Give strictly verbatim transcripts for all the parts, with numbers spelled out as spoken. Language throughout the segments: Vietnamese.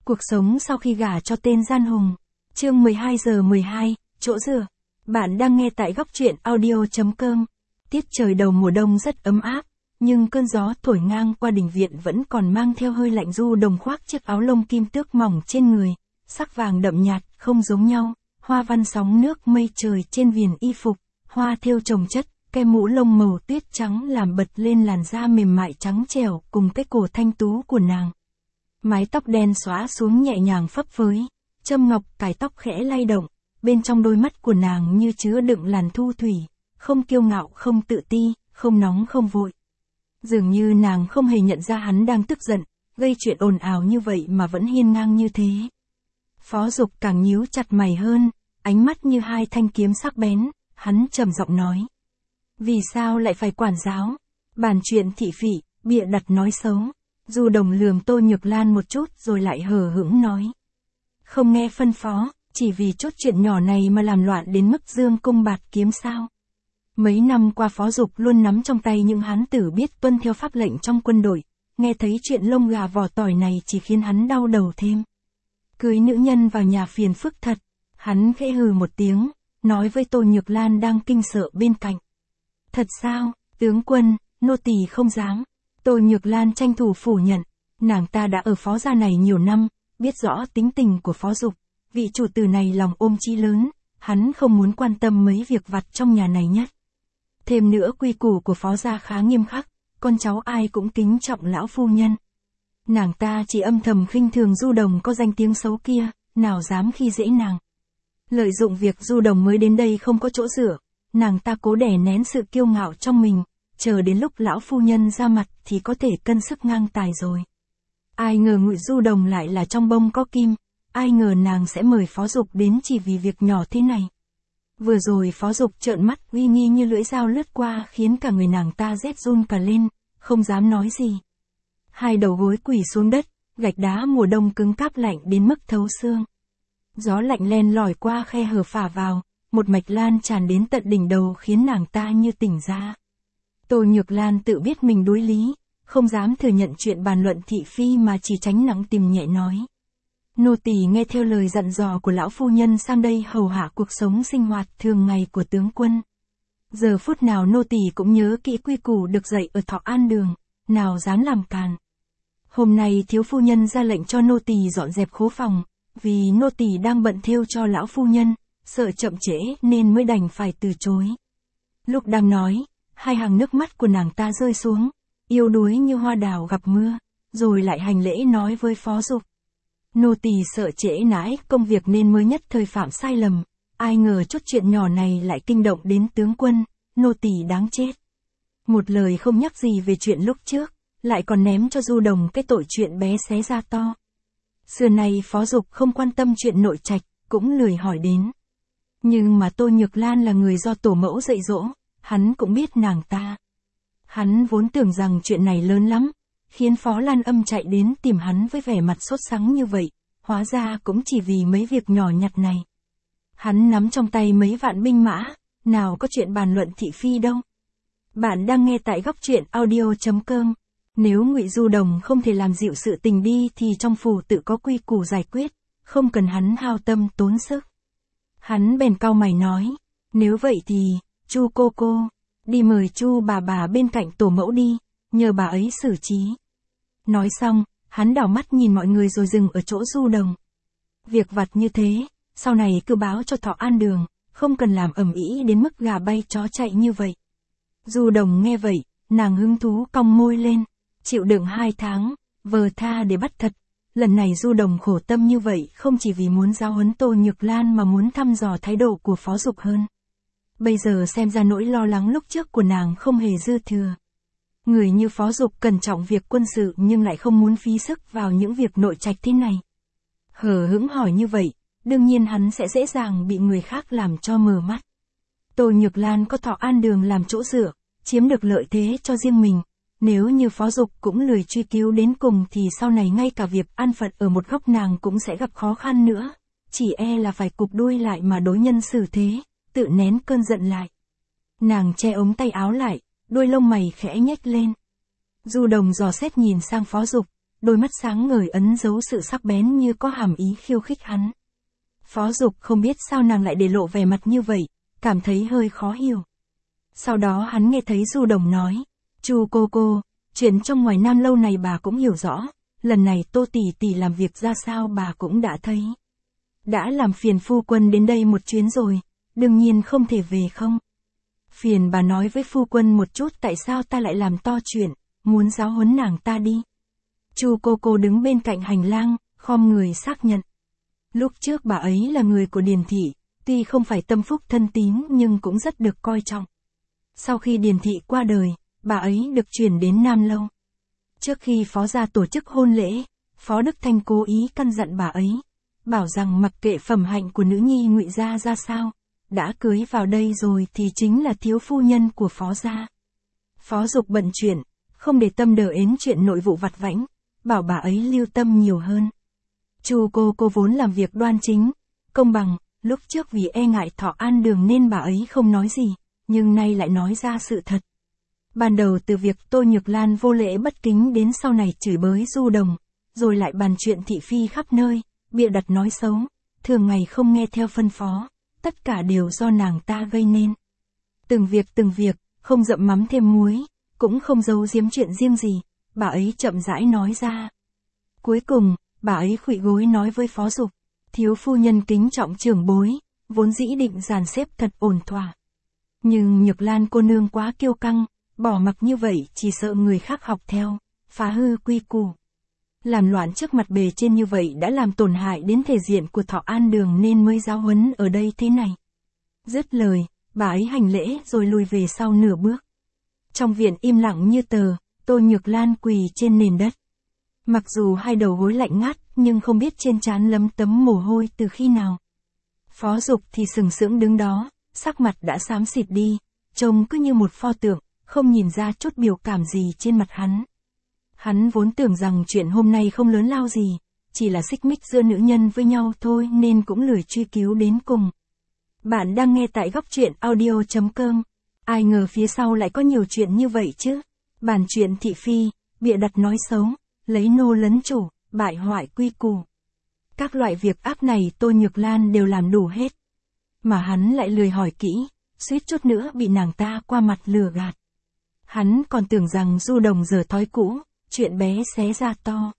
Cuộc sống sau khi gả cho tên gian hùng. Chương mười hai giờ mười hai, chỗ dựa. Bạn đang nghe tại góc truyện audio chấm com. Tiết trời đầu mùa đông rất ấm áp, nhưng cơn gió thổi ngang qua đình viện vẫn còn mang theo hơi lạnh. Du Đồng khoác chiếc áo lông kim tước mỏng trên người, sắc vàng đậm nhạt, không giống nhau, hoa văn sóng nước mây trời trên viền y phục, hoa thêu chồng chất, cái mũ lông màu tuyết trắng làm bật lên làn da mềm mại trắng trẻo cùng cái cổ thanh tú của nàng. Mái tóc đen xõa xuống nhẹ nhàng phấp phới, châm ngọc cài tóc khẽ lay động, bên trong đôi mắt của nàng như chứa đựng làn thu thủy, không kiêu ngạo không tự ti, không nóng không vội. Dường như nàng không hề nhận ra hắn đang tức giận, gây chuyện ồn ào như vậy mà vẫn hiên ngang như thế. Phó Dục càng nhíu chặt mày hơn, ánh mắt như hai thanh kiếm sắc bén, hắn trầm giọng nói. Vì sao lại phải quản giáo? Bàn chuyện thị phỉ, bịa đặt nói xấu. Du Đồng lườm Tô Nhược Lan một chút rồi lại hờ hững nói. Không nghe phân phó, chỉ vì chốt chuyện nhỏ này mà làm loạn đến mức dương cung bạt kiếm sao? Mấy năm qua Phó Dục luôn nắm trong tay những hán tử biết tuân theo pháp lệnh trong quân đội, nghe thấy chuyện lông gà vỏ tỏi này chỉ khiến hắn đau đầu thêm. Cưới nữ nhân vào nhà phiền phức thật, hắn khẽ hừ một tiếng, nói với Tô Nhược Lan đang kinh sợ bên cạnh. Thật sao, tướng quân, nô tỳ không dám. Tô Nhược Lan tranh thủ phủ nhận, nàng ta đã ở Phó gia này nhiều năm, biết rõ tính tình của Phó Dục, vị chủ tử này lòng ôm chí lớn, hắn không muốn quan tâm mấy việc vặt trong nhà này nhất. Thêm nữa quy củ của Phó gia khá nghiêm khắc, con cháu ai cũng kính trọng lão phu nhân. Nàng ta chỉ âm thầm khinh thường Du Đồng có danh tiếng xấu kia, nào dám khi dễ nàng. Lợi dụng việc Du Đồng mới đến đây không có chỗ dựa, nàng ta cố đè nén sự kiêu ngạo trong mình, chờ đến lúc lão phu nhân ra mặt thì có thể cân sức ngang tài rồi. Ai ngờ Ngụy Du Đồng lại là trong bông có kim, ai ngờ nàng sẽ mời Phó Dục đến chỉ vì việc nhỏ thế này. Vừa rồi Phó Dục trợn mắt uy nghi như lưỡi dao lướt qua khiến cả người nàng ta rét run cả lên, không dám nói gì. Hai đầu gối quỳ xuống đất, gạch đá mùa đông cứng cáp lạnh đến mức thấu xương. Gió lạnh len lỏi qua khe hở phả vào, một mạch lan tràn đến tận đỉnh đầu khiến nàng ta như tỉnh ra. Tô Nhược Lan tự biết mình đối lý, không dám thừa nhận chuyện bàn luận thị phi mà chỉ tránh nắng tìm nhẹ nói. Nô tỳ nghe theo lời dặn dò của lão phu nhân sang đây hầu hạ cuộc sống sinh hoạt thường ngày của tướng quân. Giờ phút nào nô tỳ cũng nhớ kỹ quy củ được dạy ở Thọ An Đường, nào dám làm càn. Hôm nay thiếu phu nhân ra lệnh cho nô tỳ dọn dẹp khố phòng, vì nô tỳ đang bận thêu cho lão phu nhân, sợ chậm trễ nên mới đành phải từ chối. Lúc đang nói, hai hàng nước mắt của nàng ta rơi xuống, yếu đuối như hoa đào gặp mưa, rồi lại hành lễ nói với Phó Dục. Nô tỳ sợ trễ nãi công việc nên mới nhất thời phạm sai lầm, ai ngờ chút chuyện nhỏ này lại kinh động đến tướng quân, nô tỳ đáng chết. Một lời không nhắc gì về chuyện lúc trước, lại còn ném cho Du Đồng cái tội chuyện bé xé ra to. Xưa nay Phó Dục không quan tâm chuyện nội trạch, cũng lười hỏi đến. Nhưng mà Tô Nhược Lan là người do tổ mẫu dạy dỗ, hắn cũng biết nàng ta. Hắn vốn tưởng rằng chuyện này lớn lắm, khiến Phó Lan Âm chạy đến tìm hắn với vẻ mặt sốt sắng như vậy, hóa ra cũng chỉ vì mấy việc nhỏ nhặt này. Hắn nắm trong tay mấy vạn binh mã, nào có chuyện bàn luận thị phi đâu. Bạn đang nghe tại góc truyện audio chấm com. Nếu Ngụy Du Đồng không thể làm dịu sự tình đi thì trong phủ tự có quy củ giải quyết, không cần hắn hao tâm tốn sức. Hắn bèn cau mày nói, nếu vậy thì, Chu cô cô, đi mời Chu bà bà bên cạnh tổ mẫu đi, nhờ bà ấy xử trí. Nói xong, hắn đảo mắt nhìn mọi người rồi dừng ở chỗ Du Đồng. Việc vặt như thế, sau này cứ báo cho Thọ An Đường, không cần làm ầm ĩ đến mức gà bay chó chạy như vậy. Du Đồng nghe vậy, nàng hứng thú cong môi lên, chịu đựng hai tháng, vờ tha để bắt thật. Lần này Du Đồng khổ tâm như vậy không chỉ vì muốn giáo huấn Tô Nhược Lan mà muốn thăm dò thái độ của Phó Dục hơn. Bây giờ xem ra nỗi lo lắng lúc trước của nàng không hề dư thừa. Người như Phó Dục cẩn trọng việc quân sự nhưng lại không muốn phí sức vào những việc nội trạch thế này. Hờ hững hỏi như vậy, đương nhiên hắn sẽ dễ dàng bị người khác làm cho mờ mắt. Tô Nhược Lan có Thọ An Đường làm chỗ dựa, chiếm được lợi thế cho riêng mình. Nếu như Phó Dục cũng lười truy cứu đến cùng thì sau này ngay cả việc an phận ở một góc nàng cũng sẽ gặp khó khăn nữa. Chỉ e là phải cụp đuôi lại mà đối nhân xử thế, tự nén cơn giận lại. Nàng che ống tay áo lại, đuôi lông mày khẽ nhếch lên. Du Đồng dò xét nhìn sang Phó Dục, đôi mắt sáng ngời ấn dấu sự sắc bén như có hàm ý khiêu khích hắn. Phó Dục không biết sao nàng lại để lộ vẻ mặt như vậy, cảm thấy hơi khó hiểu. Sau đó hắn nghe thấy Du Đồng nói, Chu cô cô, chuyện trong ngoài Nam lâu này bà cũng hiểu rõ, lần này Tô tỷ tỷ làm việc ra sao bà cũng đã thấy. Đã làm phiền phu quân đến đây một chuyến rồi, đương nhiên không thể về không. Phiền bà nói với phu quân một chút tại sao ta lại làm to chuyện, muốn giáo huấn nàng ta đi. Chu cô cô đứng bên cạnh hành lang, khom người xác nhận. Lúc trước bà ấy là người của Điền thị, tuy không phải tâm phúc thân tín nhưng cũng rất được coi trọng. Sau khi Điền thị qua đời, bà ấy được chuyển đến Nam lâu. Trước khi phó gia tổ chức hôn lễ, Phó Đức Thanh cố ý căn dặn bà ấy, bảo rằng mặc kệ phẩm hạnh của nữ nhi Ngụy gia ra sao, đã cưới vào đây rồi thì chính là thiếu phu nhân của Phó gia. Phó Dục bận chuyện, không để tâm đờ ến chuyện nội vụ vặt vãnh, bảo bà ấy lưu tâm nhiều hơn. Chu cô cô vốn làm việc đoan chính, công bằng, lúc trước vì e ngại Thọ An Đường nên bà ấy không nói gì, nhưng nay lại nói ra sự thật. Ban đầu từ việc Tô Nhược Lan vô lễ bất kính đến sau này chửi bới Du Đồng, rồi lại bàn chuyện thị phi khắp nơi, bịa đặt nói xấu, thường ngày không nghe theo phân phó, tất cả đều do nàng ta gây nên. Từng việc từng việc, không dậm mắm thêm muối, cũng không giấu giếm chuyện riêng gì, bà ấy chậm rãi nói ra. Cuối cùng, bà ấy khuỵu gối nói với Phó Dục, thiếu phu nhân kính trọng trưởng bối, vốn dĩ định dàn xếp thật ổn thỏa. Nhưng Nhược Lan cô nương quá kiêu căng, bỏ mặc như vậy chỉ sợ người khác học theo, phá hư quy củ. Làm loạn trước mặt bề trên như vậy đã làm tổn hại đến thể diện của Thọ An Đường nên mới giáo huấn ở đây thế này. Dứt lời, bà ấy hành lễ rồi lùi về sau nửa bước. Trong viện im lặng như tờ, Tô Nhược Lan quỳ trên nền đất. Mặc dù hai đầu gối lạnh ngắt nhưng không biết trên trán lấm tấm mồ hôi từ khi nào. Phó Dục thì sừng sững đứng đó, sắc mặt đã xám xịt đi, trông cứ như một pho tượng, không nhìn ra chút biểu cảm gì trên mặt hắn. Hắn vốn tưởng rằng chuyện hôm nay không lớn lao gì, chỉ là xích mích giữa nữ nhân với nhau thôi nên cũng lười truy cứu đến cùng. Bạn đang nghe tại góc truyện audio chấm com. Ai ngờ phía sau lại có nhiều chuyện như vậy chứ. Bản chuyện thị phi, bịa đặt nói xấu, lấy nô lấn chủ, bại hoại quy củ. Các loại việc ác này Tô Nhược Lan đều làm đủ hết. Mà hắn lại lười hỏi kỹ, suýt chút nữa bị nàng ta qua mặt lừa gạt. Hắn còn tưởng rằng Du Đồng giờ thói cũ, chuyện bé xé ra to.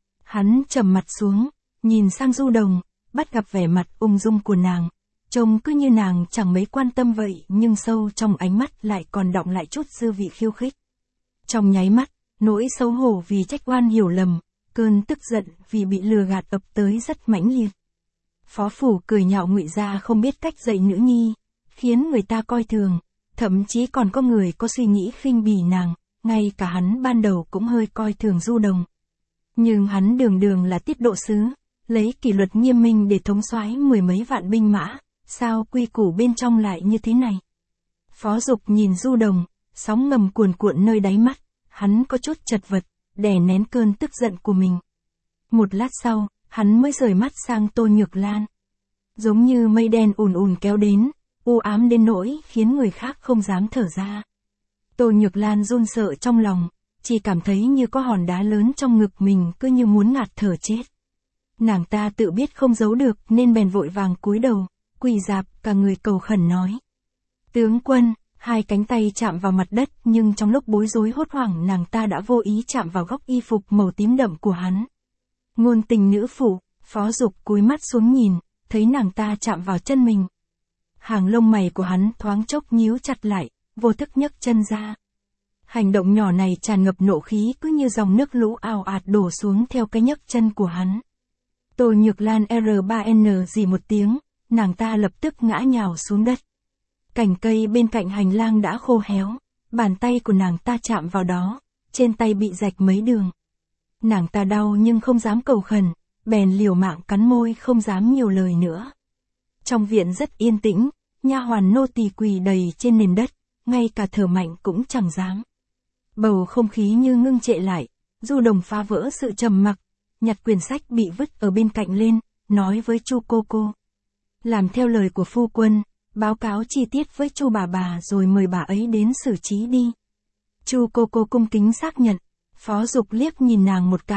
Hắn trầm mặt xuống, nhìn sang Du Đồng, bắt gặp vẻ mặt ung dung của nàng. Trông cứ như nàng chẳng mấy quan tâm vậy nhưng sâu trong ánh mắt lại còn đọng lại chút dư vị khiêu khích. Trong nháy mắt, nỗi xấu hổ vì trách oan hiểu lầm, cơn tức giận vì bị lừa gạt ập tới rất mãnh liệt. Phó phủ cười nhạo Ngụy gia không biết cách dạy nữ nhi, khiến người ta coi thường, thậm chí còn có người có suy nghĩ khinh bỉ nàng, ngay cả hắn ban đầu cũng hơi coi thường Du Đồng. Nhưng hắn đường đường là tiết độ sứ, lấy kỷ luật nghiêm minh để thống soái mười mấy vạn binh mã, sao quy củ bên trong lại như thế này? Phó Dục nhìn Du Đồng, sóng ngầm cuồn cuộn nơi đáy mắt, hắn có chút chật vật, đè nén cơn tức giận của mình. Một lát sau, hắn mới rời mắt sang Tô Nhược Lan. Giống như mây đen ùn ùn kéo đến, u ám đến nỗi khiến người khác không dám thở ra. Tô Nhược Lan run sợ trong lòng, chỉ cảm thấy như có hòn đá lớn trong ngực mình cứ như muốn ngạt thở chết. Nàng ta tự biết không giấu được nên bèn vội vàng cúi đầu, quỳ rạp cả người cầu khẩn nói. Tướng quân, hai cánh tay chạm vào mặt đất nhưng trong lúc bối rối hốt hoảng nàng ta đã vô ý chạm vào góc y phục màu tím đậm của hắn. Ngôn tình nữ phụ, Phó Dục cúi mắt xuống nhìn, thấy nàng ta chạm vào chân mình. Hàng lông mày của hắn thoáng chốc nhíu chặt lại, vô thức nhấc chân ra. Hành động nhỏ này tràn ngập nộ khí cứ như dòng nước lũ ào ạt đổ xuống theo cái nhấc chân của hắn. Tô Nhược Lan R ba N gì một tiếng, nàng ta lập tức ngã nhào xuống đất. Cành cây bên cạnh hành lang đã khô héo, bàn tay của nàng ta chạm vào đó, trên tay bị rạch mấy đường. Nàng ta đau nhưng không dám cầu khẩn, bèn liều mạng cắn môi không dám nhiều lời nữa. Trong viện rất yên tĩnh, nha hoàn nô tỳ quỳ đầy trên nền đất, ngay cả thở mạnh cũng chẳng dám. Bầu không khí như ngưng trệ lại, Du Đồng phá vỡ sự trầm mặc, nhặt quyển sách bị vứt ở bên cạnh lên, nói với Chu cô cô. Làm theo lời của phu quân, báo cáo chi tiết với Chu bà bà rồi mời bà ấy đến xử trí đi. Chu cô cô cung kính xác nhận, Phó Dục liếc nhìn nàng một cái,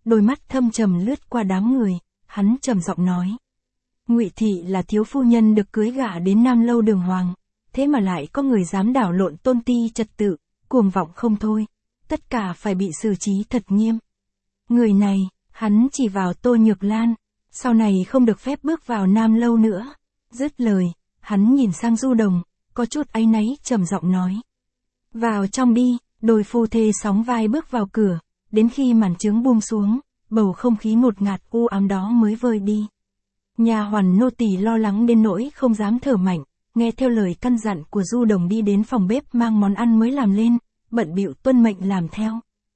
đôi mắt thâm trầm lướt qua đám người, hắn trầm giọng nói. Ngụy Thị là thiếu phu nhân được cưới gả đến Nam Lâu Đường Hoàng, thế mà lại có người dám đảo lộn tôn ti trật tự, cuồng vọng không thôi, tất cả phải bị xử trí thật nghiêm. Người này, hắn chỉ vào Tô Nhược Lan, sau này không được phép bước vào Nam Lâu nữa. Dứt lời, hắn nhìn sang Du Đồng, có chút áy náy trầm giọng nói. Vào trong đi, đôi phu thê sóng vai bước vào cửa, đến khi màn trướng buông xuống, bầu không khí ngột ngạt u ám đó mới vơi đi. Nhà hoàn nô tỳ lo lắng đến nỗi không dám thở mạnh, nghe theo lời căn dặn của Du Đồng đi đến phòng bếp mang món ăn mới làm lên, bận bịu tuân mệnh làm theo.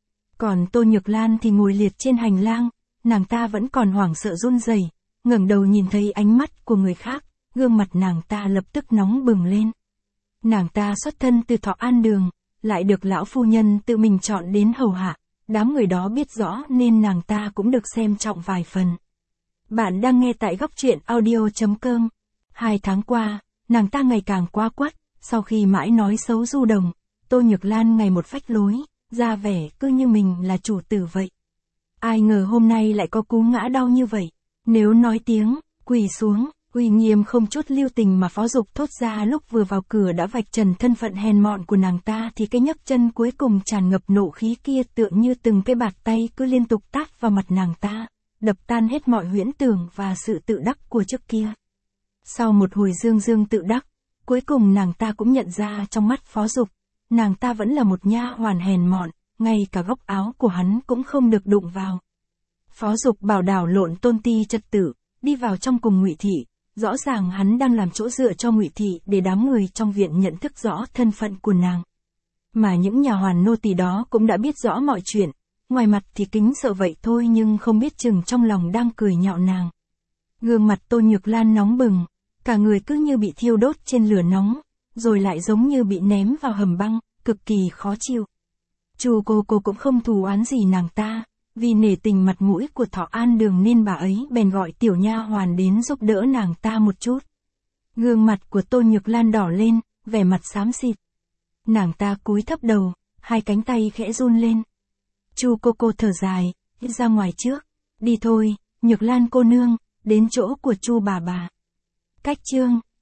Còn Tô Nhược Lan thì ngồi liệt trên hành lang, nàng ta vẫn còn hoảng sợ run rẩy, ngẩng đầu nhìn thấy ánh mắt của người khác, gương mặt nàng ta lập tức nóng bừng lên. Nàng ta xuất thân từ Thọ An Đường, lại được lão phu nhân tự mình chọn đến hầu hạ, đám người đó biết rõ nên nàng ta cũng được xem trọng vài phần. Bạn đang nghe tại góc truyện audio chấm com. Hai tháng qua, nàng ta ngày càng quá quắt, sau khi mãi nói xấu Du Đồng, Tô Nhược Lan ngày một phách lối, ra vẻ cứ như mình là chủ tử vậy. Ai ngờ hôm nay lại có cú ngã đau như vậy, nếu nói tiếng, quỳ xuống, uy nghiêm không chút lưu tình mà Phó Dục thốt ra lúc vừa vào cửa đã vạch trần thân phận hèn mọn của nàng ta thì cái nhấc chân cuối cùng tràn ngập nộ khí kia tựa như từng cái bạt tay cứ liên tục tát vào mặt nàng ta, đập tan hết mọi huyễn tưởng và sự tự đắc của trước kia. Sau một hồi dương dương tự đắc, cuối cùng nàng ta cũng nhận ra trong mắt Phó Dục, nàng ta vẫn là một nha hoàn hèn mọn, ngay cả góc áo của hắn cũng không được đụng vào. Phó Dục bảo đảo lộn tôn ti trật tự, đi vào trong cùng Ngụy Thị, rõ ràng hắn đang làm chỗ dựa cho Ngụy Thị để đám người trong viện nhận thức rõ thân phận của nàng. Mà những nhà hoàn nô tỳ đó cũng đã biết rõ mọi chuyện, ngoài mặt thì kính sợ vậy thôi nhưng không biết chừng trong lòng đang cười nhạo nàng. Gương mặt Tô Nhược Lan nóng bừng, cả người cứ như bị thiêu đốt trên lửa nóng, rồi lại giống như bị ném vào hầm băng, cực kỳ khó chịu. Chu cô cô cũng không thù oán gì nàng ta, vì nể tình mặt mũi của Thọ An Đường nên bà ấy bèn gọi tiểu nha hoàn đến giúp đỡ nàng ta một chút. Gương mặt của Tô Nhược Lan đỏ lên, vẻ mặt xám xịt. Nàng ta cúi thấp đầu, hai cánh tay khẽ run lên. Chu cô cô thở dài, ra ngoài trước. Đi thôi, Nhược Lan cô nương, đến chỗ của Chu bà bà. Cách chương